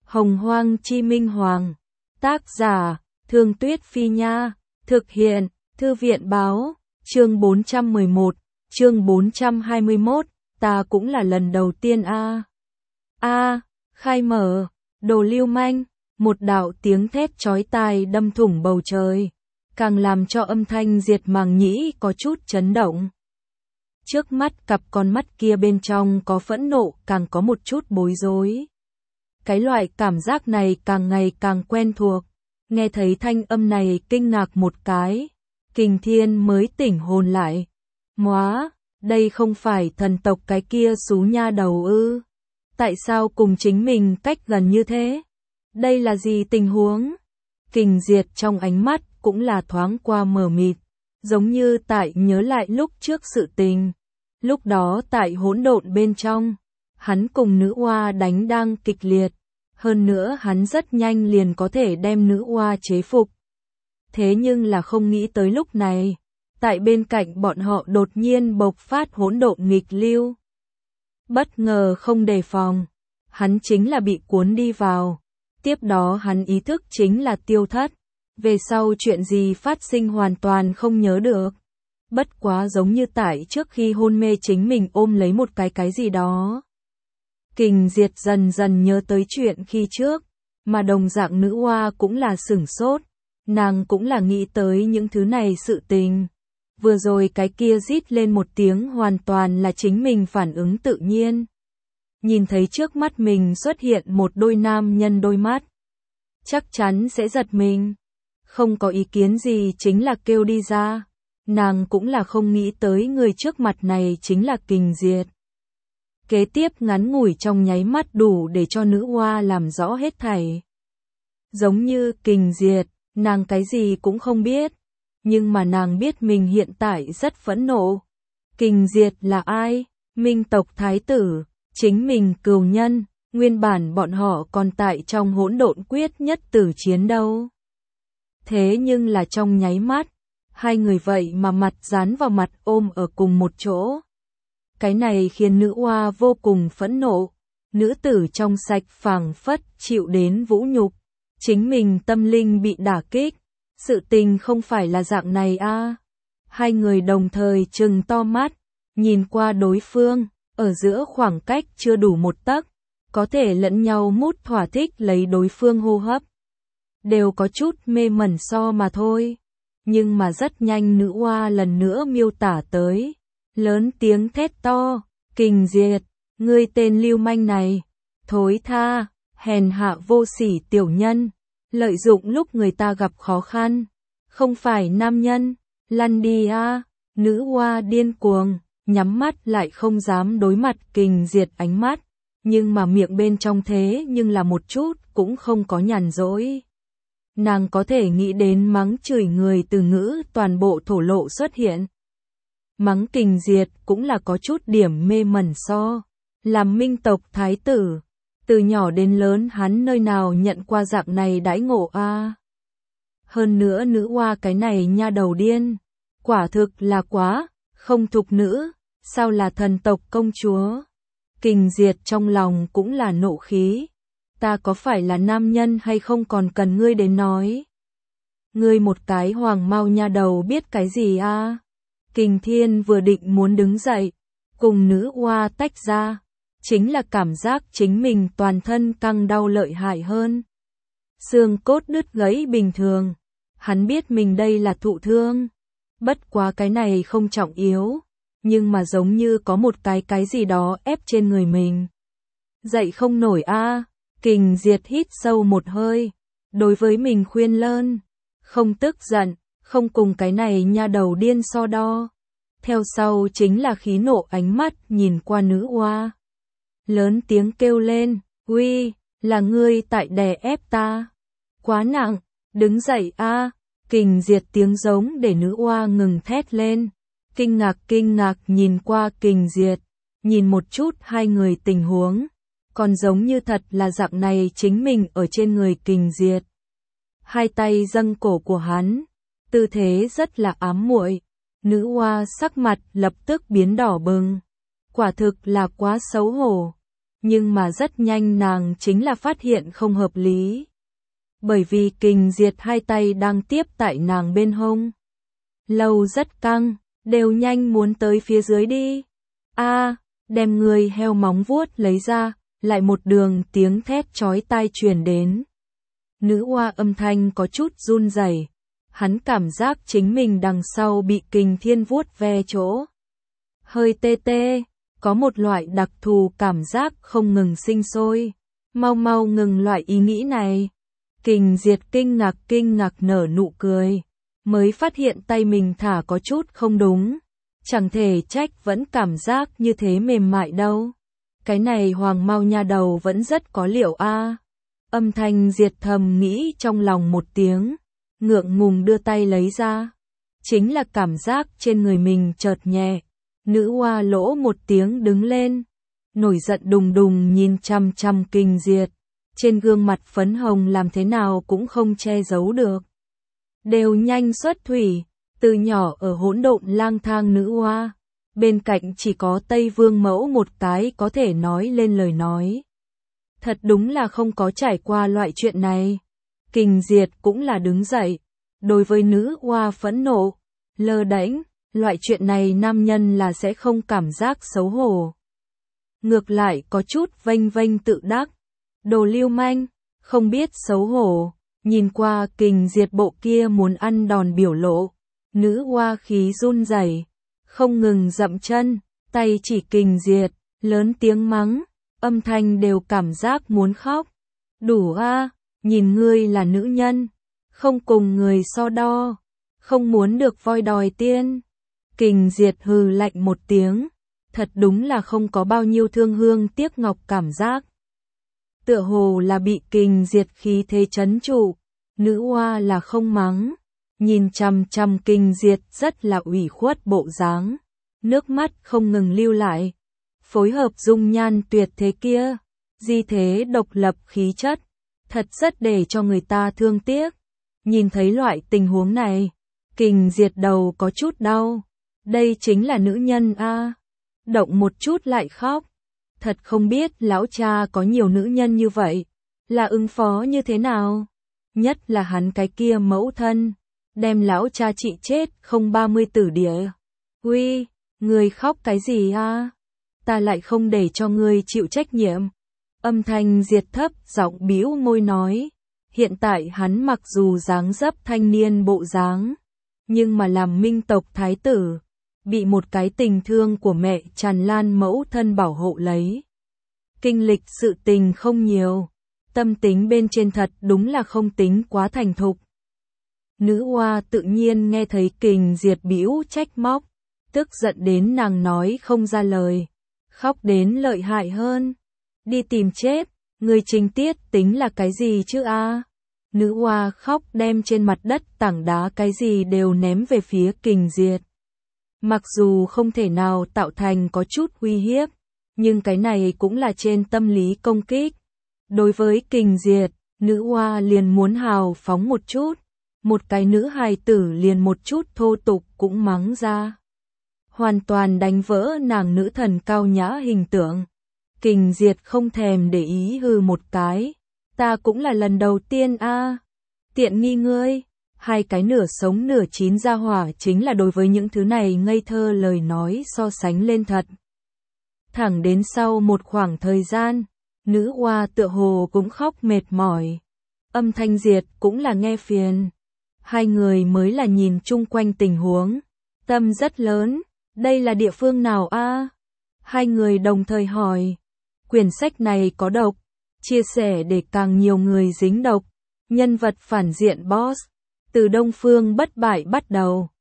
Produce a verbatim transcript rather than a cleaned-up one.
Hồng Hoang Chi Minh Hoàng. Tác giả, Thương Tuyết Phi Nha. Thực hiện, Thư viện Báo. Chương bốn trăm mười một, chương bốn trăm hai mươi mốt, ta cũng là lần đầu tiên a. A, khai mở, đồ lưu manh, một đạo tiếng thét chói tai đâm thủng bầu trời, càng làm cho âm thanh diệt màng nhĩ có chút chấn động. Trước mắt cặp con mắt kia bên trong có phẫn nộ, càng có một chút bối rối. Cái loại cảm giác này càng ngày càng quen thuộc. Nghe thấy thanh âm này kinh ngạc một cái, Kình Thiên mới tỉnh hồn lại. Móa, đây không phải thần tộc cái kia xú nha đầu ư? Tại sao cùng chính mình cách gần như thế? Đây là gì tình huống? Kình Diệt trong ánh mắt cũng là thoáng qua mờ mịt, giống như tại nhớ lại lúc trước sự tình. Lúc đó tại hỗn độn bên trong, hắn cùng nữ oa đánh đang kịch liệt. Hơn nữa hắn rất nhanh liền có thể đem nữ oa chế phục. Thế nhưng là không nghĩ tới lúc này, tại bên cạnh bọn họ đột nhiên bộc phát hỗn độn nghịch lưu. Bất ngờ không đề phòng, hắn chính là bị cuốn đi vào. Tiếp đó hắn ý thức chính là tiêu thất. Về sau chuyện gì phát sinh hoàn toàn không nhớ được. Bất quá giống như tại trước khi hôn mê chính mình ôm lấy một cái cái gì đó. Kình Diệt dần dần nhớ tới chuyện khi trước, mà đồng dạng nữ oa cũng là sửng sốt, nàng cũng là nghĩ tới những thứ này sự tình. Vừa rồi cái kia rít lên một tiếng hoàn toàn là chính mình phản ứng tự nhiên. Nhìn thấy trước mắt mình xuất hiện một đôi nam nhân đôi mắt, chắc chắn sẽ giật mình. Không có ý kiến gì chính là kêu đi ra, nàng cũng là không nghĩ tới người trước mặt này chính là Kình Diệt. Kế tiếp ngắn ngủi trong nháy mắt đủ để cho nữ oa làm rõ hết thảy. Giống như Kình Diệt, nàng cái gì cũng không biết, nhưng mà nàng biết mình hiện tại rất phẫn nộ. Kình Diệt là ai? Minh tộc thái tử, chính mình cừu nhân, nguyên bản bọn họ còn tại trong hỗn độn quyết nhất tử chiến đâu. Thế nhưng là trong nháy mắt, hai người vậy mà mặt dán vào mặt ôm ở cùng một chỗ. Cái này khiến nữ oa vô cùng phẫn nộ, nữ tử trong sạch phảng phất chịu đến vũ nhục, chính mình tâm linh bị đả kích, sự tình không phải là dạng này a. À. Hai người đồng thời trừng to mắt, nhìn qua đối phương, ở giữa khoảng cách chưa đủ một tấc, có thể lẫn nhau mút thỏa thích lấy đối phương hô hấp. Đều có chút mê mẩn so mà thôi, nhưng mà rất nhanh nữ oa lần nữa miêu tả tới. Lớn tiếng thét to, Kình Diệt, ngươi tên lưu manh này, thối tha, hèn hạ vô sỉ tiểu nhân, lợi dụng lúc người ta gặp khó khăn, không phải nam nhân, lăn đi a. Nữ oa điên cuồng, nhắm mắt lại không dám đối mặt Kình Diệt ánh mắt, nhưng mà miệng bên trong thế nhưng là một chút cũng không có nhàn rỗi. Nàng có thể nghĩ đến mắng chửi người từ ngữ toàn bộ thổ lộ xuất hiện. Mắng Kình Diệt cũng là có chút điểm mê mẩn so. Làm minh tộc thái tử, từ nhỏ đến lớn hắn nơi nào nhận qua dạng này đãi ngộ a. À. Hơn nữa nữ oa cái này nha đầu điên, quả thực là quá, không thục nữ, sao là thần tộc công chúa. Kình Diệt trong lòng cũng là nộ khí, ta có phải là nam nhân hay không còn cần ngươi đến nói. Ngươi một cái hoàng mao nha đầu biết cái gì a? À? Kình Thiên vừa định muốn đứng dậy, cùng nữ oa tách ra, chính là cảm giác chính mình toàn thân căng đau lợi hại hơn. Xương cốt đứt gãy bình thường, hắn biết mình đây là thụ thương, bất quá cái này không trọng yếu, nhưng mà giống như có một cái cái gì đó ép trên người mình. Dậy không nổi a. À. Kình Diệt hít sâu một hơi, đối với mình khuyên lơn, không tức giận. Không cùng cái này nha đầu điên so đo. Theo sau chính là khí nộ ánh mắt nhìn qua nữ oa. Lớn tiếng kêu lên, uy, là ngươi tại đè ép ta. Quá nặng, đứng dậy a. À. Kình Diệt tiếng giống để nữ oa ngừng thét lên. Kinh ngạc kinh ngạc nhìn qua Kình Diệt, nhìn một chút hai người tình huống. Còn giống như thật là dạng này chính mình ở trên người Kình Diệt. Hai tay dâng cổ của hắn. Tư thế rất là ám muội, nữ oa sắc mặt lập tức biến đỏ bừng, quả thực là quá xấu hổ. Nhưng mà rất nhanh nàng chính là phát hiện không hợp lý. Bởi vì Kình Diệt hai tay đang tiếp tại nàng bên hông. Lâu rất căng, đều nhanh muốn tới phía dưới đi. A, đem người heo móng vuốt lấy ra, lại một đường tiếng thét chói tai truyền đến. Nữ oa âm thanh có chút run rẩy. Hắn cảm giác chính mình đằng sau bị Kình Thiên vuốt ve chỗ. Hơi tê tê, có một loại đặc thù cảm giác không ngừng sinh sôi. Mau mau ngừng loại ý nghĩ này. Kình Diệt kinh ngạc kinh ngạc nở nụ cười. Mới phát hiện tay mình thả có chút không đúng. Chẳng thể trách vẫn cảm giác như thế mềm mại đâu. Cái này Hoàng Mao nha đầu vẫn rất có liệu a. Âm thanh Diệt thầm nghĩ trong lòng một tiếng. Ngượng ngùng đưa tay lấy ra. Chính là cảm giác trên người mình chợt nhẹ. Nữ oa lỗ một tiếng đứng lên. Nổi giận đùng đùng nhìn chăm chăm Kình Diệt. Trên gương mặt phấn hồng làm thế nào cũng không che giấu được. Đều nhanh xuất thủy. Từ nhỏ ở hỗn độn lang thang nữ oa. Bên cạnh chỉ có Tây Vương mẫu một cái có thể nói lên lời nói. Thật đúng là không có trải qua loại chuyện này. Kình Diệt cũng là đứng dậy. Đối với nữ oa phẫn nộ, lơ đễnh, loại chuyện này nam nhân là sẽ không cảm giác xấu hổ. Ngược lại có chút vênh vênh tự đắc. Đồ lưu manh, không biết xấu hổ. Nhìn qua Kình Diệt bộ kia muốn ăn đòn biểu lộ. Nữ oa khí run rẩy, không ngừng dậm chân, tay chỉ Kình Diệt, lớn tiếng mắng, âm thanh đều cảm giác muốn khóc. Đủ a, nhìn ngươi là nữ nhân, không cùng người so đo, không muốn được voi đòi tiên. Kình Diệt hừ lạnh một tiếng, thật đúng là không có bao nhiêu thương hương tiếc ngọc cảm giác. Tựa hồ là bị Kình Diệt khí thế trấn trụ, nữ oa là không mắng. Nhìn chằm chằm Kình Diệt rất là ủy khuất bộ dáng, nước mắt không ngừng lưu lại, phối hợp dung nhan tuyệt thế kia, di thế độc lập khí chất, thật rất để cho người ta thương tiếc. Nhìn thấy loại tình huống này, Kình Diệt đầu có chút đau, đây chính là nữ nhân a, động một chút lại khóc, thật không biết lão cha có nhiều nữ nhân như vậy, là ứng phó như thế nào, nhất là hắn cái kia mẫu thân. Đem lão cha chị chết không ba mươi tử địa. Uy, người khóc cái gì a? Ta lại không để cho ngươi chịu trách nhiệm. Âm thanh Diệt thấp giọng bĩu môi nói. Hiện tại hắn mặc dù dáng dấp thanh niên bộ dáng, nhưng mà làm minh tộc thái tử, bị một cái tình thương của mẹ tràn lan mẫu thân bảo hộ lấy. Kinh lịch sự tình không nhiều, tâm tính bên trên thật đúng là không tính quá thành thục. Nữ oa tự nhiên nghe thấy Kình Diệt bĩu trách móc, tức giận đến nàng nói không ra lời, khóc đến lợi hại hơn. Đi tìm chết, người trình tiết tính là cái gì chứ a? Nữ oa khóc đem trên mặt đất tảng đá cái gì đều ném về phía Kình Diệt. Mặc dù không thể nào tạo thành có chút uy hiếp, nhưng cái này cũng là trên tâm lý công kích. Đối với Kình Diệt, nữ oa liền muốn hào phóng một chút. Một cái nữ hài tử liền một chút thô tục cũng mắng ra. Hoàn toàn đánh vỡ nàng nữ thần cao nhã hình tượng. Kình Diệt không thèm để ý hừ một cái. Ta cũng là lần đầu tiên a. Tiện nghi ngươi. Hai cái nửa sống nửa chín ra hỏa chính là đối với những thứ này ngây thơ lời nói so sánh lên thật. Thẳng đến sau một khoảng thời gian, nữ oa tựa hồ cũng khóc mệt mỏi. Âm thanh Diệt cũng là nghe phiền. Hai người mới là nhìn chung quanh tình huống. Tâm rất lớn, đây là địa phương nào a? Hai người đồng thời hỏi. Quyển sách này có độc, chia sẻ để càng nhiều người dính độc. Nhân vật phản diện boss, từ Đông Phương bất bại bắt đầu.